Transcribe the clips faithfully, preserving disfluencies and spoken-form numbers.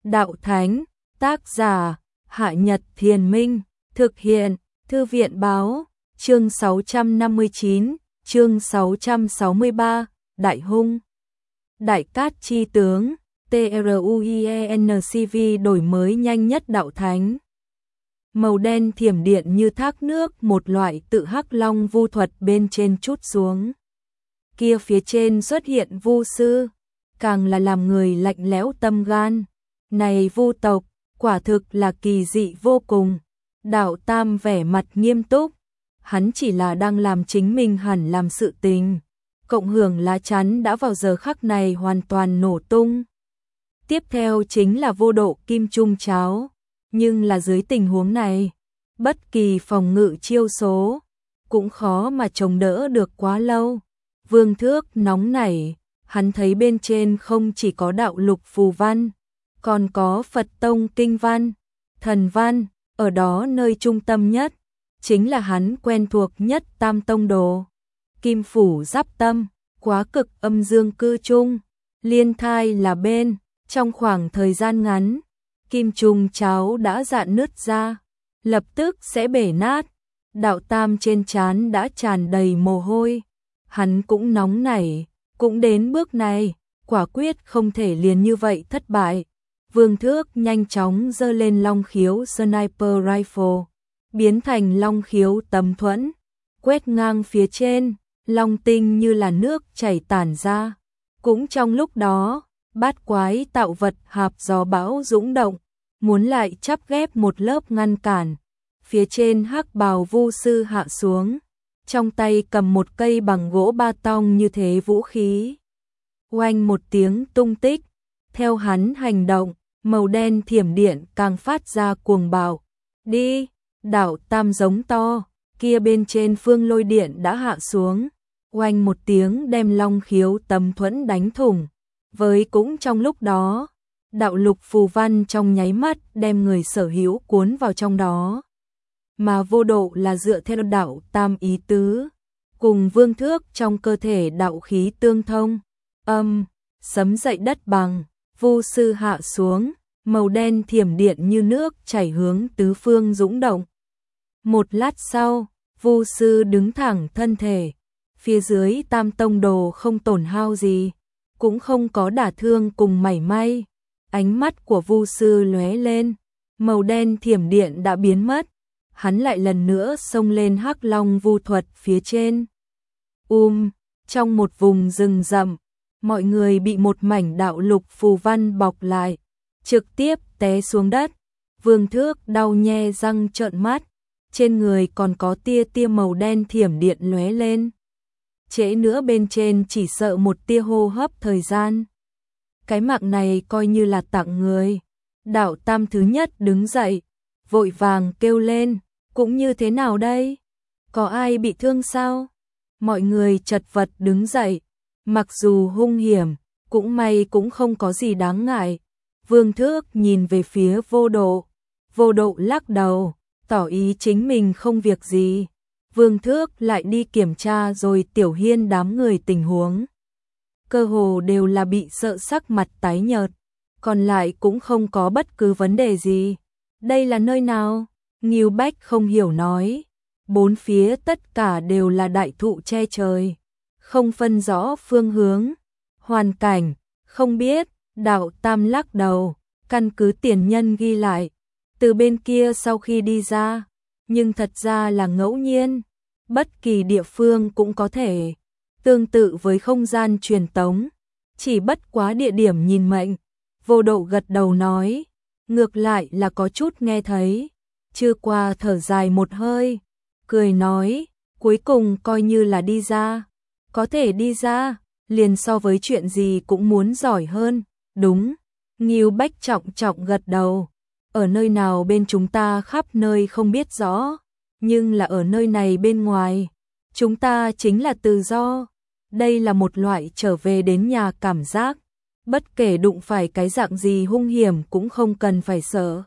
Đạo Thánh, tác giả, Hạ Nhật Thiền Minh, thực hiện, Thư viện Báo, chương sáu trăm năm mươi chín, chương sáu trăm sáu mươi ba, Đại Hung. Đại Cát Chi Tướng, TRUIENCV đổi mới nhanh nhất Đạo Thánh. Màu đen thiểm điện như thác nước, một loại tự hắc long vu thuật bên trên trút xuống. Kia phía trên xuất hiện vu sư, càng là làm người lạnh lẽo tâm gan. Này vu tộc, quả thực là kỳ dị vô cùng. Đạo Tam vẻ mặt nghiêm túc, hắn chỉ là đang làm chính mình hẳn làm sự tình. Cộng hưởng lá chắn đã vào giờ khắc này hoàn toàn nổ tung. Tiếp theo chính là vô độ kim trung cháo. Nhưng là dưới tình huống này, bất kỳ phòng ngự chiêu số cũng khó mà chống đỡ được quá lâu. Vương Thước nóng nảy, hắn thấy bên trên không chỉ có đạo lục phù văn, còn có Phật tông kinh văn, thần văn, ở đó nơi trung tâm nhất, chính là hắn quen thuộc nhất Tam Tông Đồ. Kim phủ giáp tâm, quá cực âm dương cư trung, liên thai là bên, trong khoảng thời gian ngắn, kim trung cháo đã rạn nứt ra, lập tức sẽ bể nát. Đạo Tam trên trán đã tràn đầy mồ hôi, hắn cũng nóng nảy, cũng đến bước này, quả quyết không thể liền như vậy thất bại. Vương Thước nhanh chóng giơ lên long khiếu sniper rifle, biến thành long khiếu tấm thuẫn, quét ngang phía trên, long tinh như là nước chảy tản ra. Cũng trong lúc đó, bát quái tạo vật hạp gió bão dũng động, muốn lại chắp ghép một lớp ngăn cản. Phía trên hắc bào vu sư hạ xuống, trong tay cầm một cây bằng gỗ ba tong như thế vũ khí. Oanh một tiếng tung tích, theo hắn hành động, màu đen thiểm điện càng phát ra cuồng bạo. Đi, Đạo Tam giống to, kia bên trên phương lôi điện đã hạ xuống. Oanh một tiếng đem long khiếu tấm thuẫn đánh thủng. Với cũng trong lúc đó, đạo lục phù văn trong nháy mắt đem người sở hữu cuốn vào trong đó. Mà vô độ là dựa theo Đạo Tam ý tứ, cùng Vương Thước trong cơ thể đạo khí tương thông. Âm, sấm dậy đất bằng, vu sư hạ xuống, màu đen thiểm điện như nước chảy hướng tứ phương dũng động. Một lát sau, vu sư đứng thẳng thân thể, phía dưới Tam Tông Đồ không tổn hao gì, cũng không có đả thương cùng mảy may. Ánh mắt của vu sư lóe lên, màu đen thiểm điện đã biến mất, hắn lại lần nữa xông lên hắc long vu thuật phía trên. Um, trong một vùng rừng rậm, mọi người bị một mảnh đạo lục phù văn bọc lại, trực tiếp té xuống đất. Vương Thước đau nhe răng trợn mắt, trên người còn có tia tia màu đen thiểm điện lóe lên. Trễ nữa bên trên chỉ sợ một tia hô hấp thời gian. Cái mạng này coi như là tặng người. Đạo Tam thứ nhất đứng dậy, vội vàng kêu lên, cũng như thế nào đây? Có ai bị thương sao? Mọi người chật vật đứng dậy, mặc dù hung hiểm, cũng may cũng không có gì đáng ngại. Vương Thước nhìn về phía vô độ, vô độ lắc đầu, tỏ ý chính mình không việc gì. Vương Thước lại đi kiểm tra rồi Tiểu Hiên đám người tình huống. Cơ hồ đều là bị sợ sắc mặt tái nhợt, còn lại cũng không có bất cứ vấn đề gì. Đây là nơi nào? Ngưu Bách không hiểu nói. Bốn phía tất cả đều là đại thụ che trời, không phân rõ phương hướng, hoàn cảnh, không biết. Đạo Tam lắc đầu, căn cứ tiền nhân ghi lại, từ bên kia sau khi đi ra, nhưng thật ra là ngẫu nhiên, bất kỳ địa phương cũng có thể, tương tự với không gian truyền tống, chỉ bất quá địa điểm nhìn mệnh. Vô độ gật đầu nói, ngược lại là có chút nghe thấy. Chưa qua thở dài một hơi, cười nói, cuối cùng coi như là đi ra, có thể đi ra, liền so với chuyện gì cũng muốn giỏi hơn. Đúng, Ngưu Bách trọng trọng gật đầu, ở nơi nào bên chúng ta khắp nơi không biết rõ, nhưng là ở nơi này bên ngoài, chúng ta chính là tự do. Đây là một loại trở về đến nhà cảm giác, bất kể đụng phải cái dạng gì hung hiểm cũng không cần phải sợ.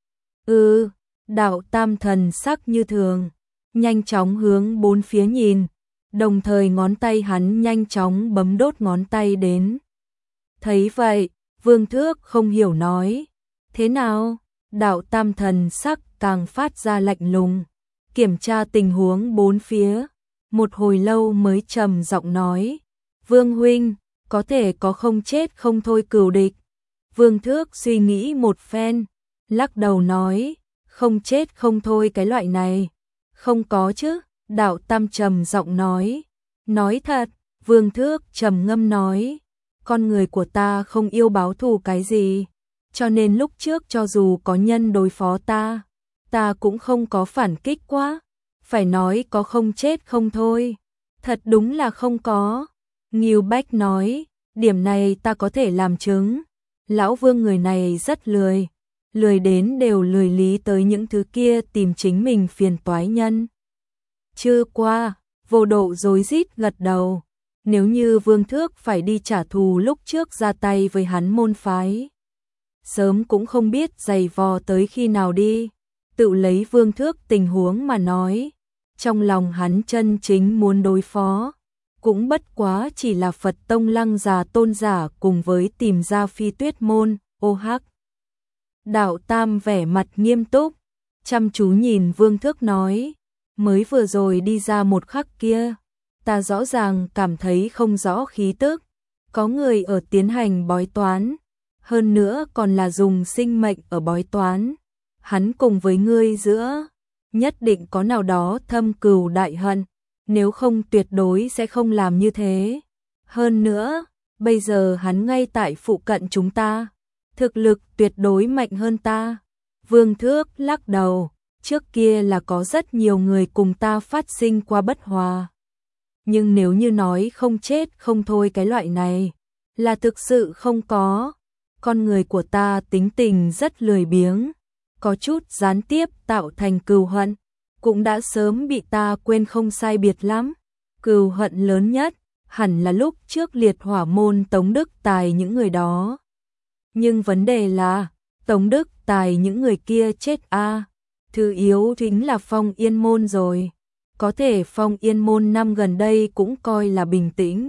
Ừ, Đạo Tam thần sắc như thường, nhanh chóng hướng bốn phía nhìn, đồng thời ngón tay hắn nhanh chóng bấm đốt ngón tay đến. Thấy vậy, Vương Thước không hiểu nói, Thế nào? Đạo Tam thần sắc càng phát ra lạnh lùng, kiểm tra tình huống bốn phía, một hồi lâu mới trầm giọng nói, Vương huynh, có thể có không chết không thôi cừu địch. Vương Thước suy nghĩ một phen, lắc đầu nói, không chết không thôi cái loại này, không có chứ. Đạo Tam trầm giọng nói, nói thật. Vương Thước trầm ngâm nói, con người của ta không yêu báo thù cái gì, cho nên lúc trước cho dù có nhân đối phó ta, ta cũng không có phản kích quá, phải nói có không chết không thôi, thật đúng là không có. Ngưu Bách nói, điểm này ta có thể làm chứng, lão Vương người này rất lười, lười đến đều lười lý tới những thứ kia tìm chính mình phiền toái nhân. Chưa qua, Vô Độ rối rít gật đầu, nếu như Vương Thước phải đi trả thù lúc trước ra tay với hắn môn phái, sớm cũng không biết giày vò tới khi nào đi. Tự lấy Vương Thước tình huống mà nói, trong lòng hắn chân chính muốn đối phó, cũng bất quá chỉ là Phật Tông Lăng Già tôn giả cùng với tìm ra Phi Tuyết môn, ô hắc. Đạo Tam vẻ mặt nghiêm túc, chăm chú nhìn Vương Thước nói, mới vừa rồi đi ra một khắc kia, ta rõ ràng cảm thấy không rõ khí tức, có người ở tiến hành bói toán, hơn nữa còn là dùng sinh mệnh ở bói toán. Hắn cùng với ngươi giữa, nhất định có nào đó thâm cừu đại hận, nếu không tuyệt đối sẽ không làm như thế. Hơn nữa, bây giờ hắn ngay tại phụ cận chúng ta, thực lực tuyệt đối mạnh hơn ta. Vương Thước lắc đầu, trước kia là có rất nhiều người cùng ta phát sinh qua bất hòa. Nhưng nếu như nói không chết không thôi cái loại này, là thực sự không có. Con người của ta tính tình rất lười biếng, có chút gián tiếp tạo thành cừu hận, cũng đã sớm bị ta quên không sai biệt lắm. Cừu hận lớn nhất, hẳn là lúc trước liệt hỏa môn Tống Đức Tài những người đó. Nhưng vấn đề là, Tống Đức Tài những người kia chết a à. Thứ yếu chính là Phong Yên môn rồi. Có thể Phong Yên môn năm gần đây cũng coi là bình tĩnh.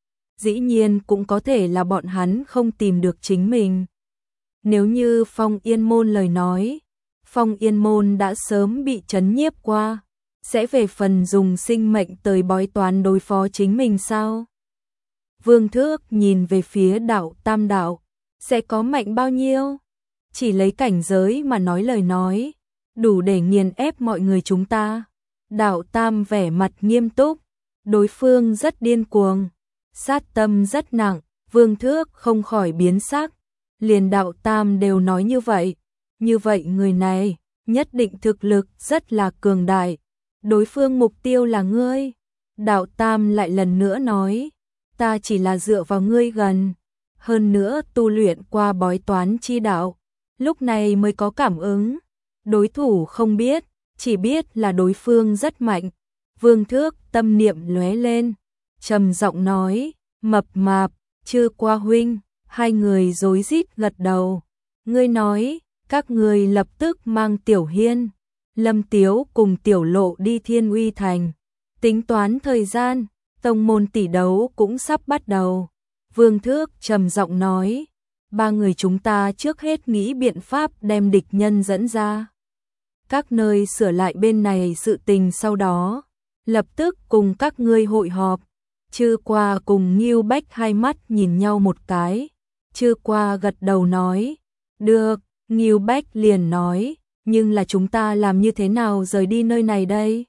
Dĩ nhiên cũng có thể là bọn hắn không tìm được chính mình. Nếu như Phong Yên môn lời nói, Phong Yên môn đã sớm bị trấn nhiếp qua, sẽ về phần dùng sinh mệnh tới bói toán đối phó chính mình sao? Vương Thước nhìn về phía đạo Tam đạo, sẽ có mạnh bao nhiêu? Chỉ lấy cảnh giới mà nói lời nói, đủ để nghiền ép mọi người chúng ta. Đạo Tam vẻ mặt nghiêm túc, đối phương rất điên cuồng, sát tâm rất nặng. Vương Thước không khỏi biến sắc, liền đạo Tam đều nói như vậy, như vậy người này nhất định thực lực rất là cường đại. Đối phương mục tiêu là ngươi. Đạo Tam lại lần nữa nói, ta chỉ là dựa vào ngươi gần, hơn nữa tu luyện qua bói toán chi đạo, lúc này mới có cảm ứng. Đối thủ không biết, chỉ biết là đối phương rất mạnh. Vương Thước tâm niệm lóe lên, trầm giọng nói, mập mạp, Chưa Qua huynh. Hai người rối rít gật đầu. Ngươi nói, các người lập tức mang Tiểu Hiên, Lâm Tiếu cùng Tiểu Lộ đi Thiên Uy Thành. Tính toán thời gian, tông môn tỷ đấu cũng sắp bắt đầu. Vương Thước trầm giọng nói, ba người chúng ta trước hết nghĩ biện pháp đem địch nhân dẫn ra. Các nơi sửa lại bên này sự tình, sau đó lập tức cùng các ngươi hội họp. Chưa Qua cùng Ngưu Bách hai mắt nhìn nhau một cái. Chưa Qua gật đầu nói, được. Ngưu Bách liền nói, nhưng là chúng ta làm như thế nào rời đi nơi này đây?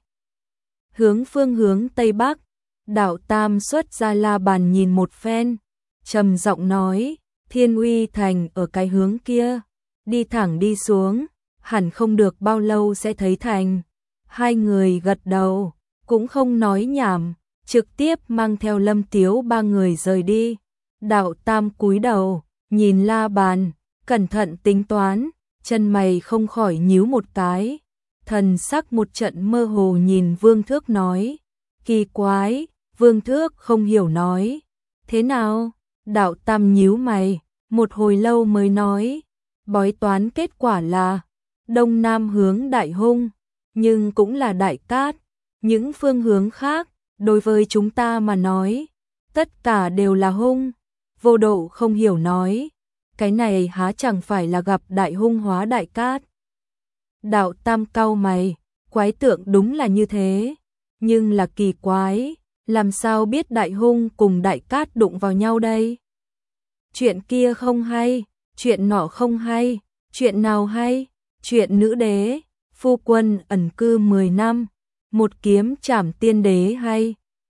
Hướng phương hướng Tây Bắc. Đạo Tam xuất ra la bàn nhìn một phen, trầm giọng nói, Thiên Uy Thành ở cái hướng kia, đi thẳng đi xuống, hẳn không được bao lâu sẽ thấy thành. Hai người gật đầu, cũng không nói nhảm, trực tiếp mang theo Lâm Tiếu ba người rời đi. Đạo Tam cúi đầu, nhìn la bàn, cẩn thận tính toán, chân mày không khỏi nhíu một cái, thần sắc một trận mơ hồ nhìn Vương Thước nói, kỳ quái. Vương Thước không hiểu nói, thế nào? Đạo Tam nhíu mày, một hồi lâu mới nói, bói toán kết quả là đông nam hướng đại hung, nhưng cũng là đại cát. Những phương hướng khác, đối với chúng ta mà nói, tất cả đều là hung. Vô Độ không hiểu nói, cái này há chẳng phải là gặp đại hung hóa đại cát. Đạo Tam cau mày, quái tượng đúng là như thế, nhưng là kỳ quái, làm sao biết đại hung cùng đại cát đụng vào nhau đây? Chuyện kia không hay, chuyện nọ không hay, chuyện nào hay? Chuyện nữ đế, phu quân ẩn cư mười năm, một kiếm trảm tiên đế hay?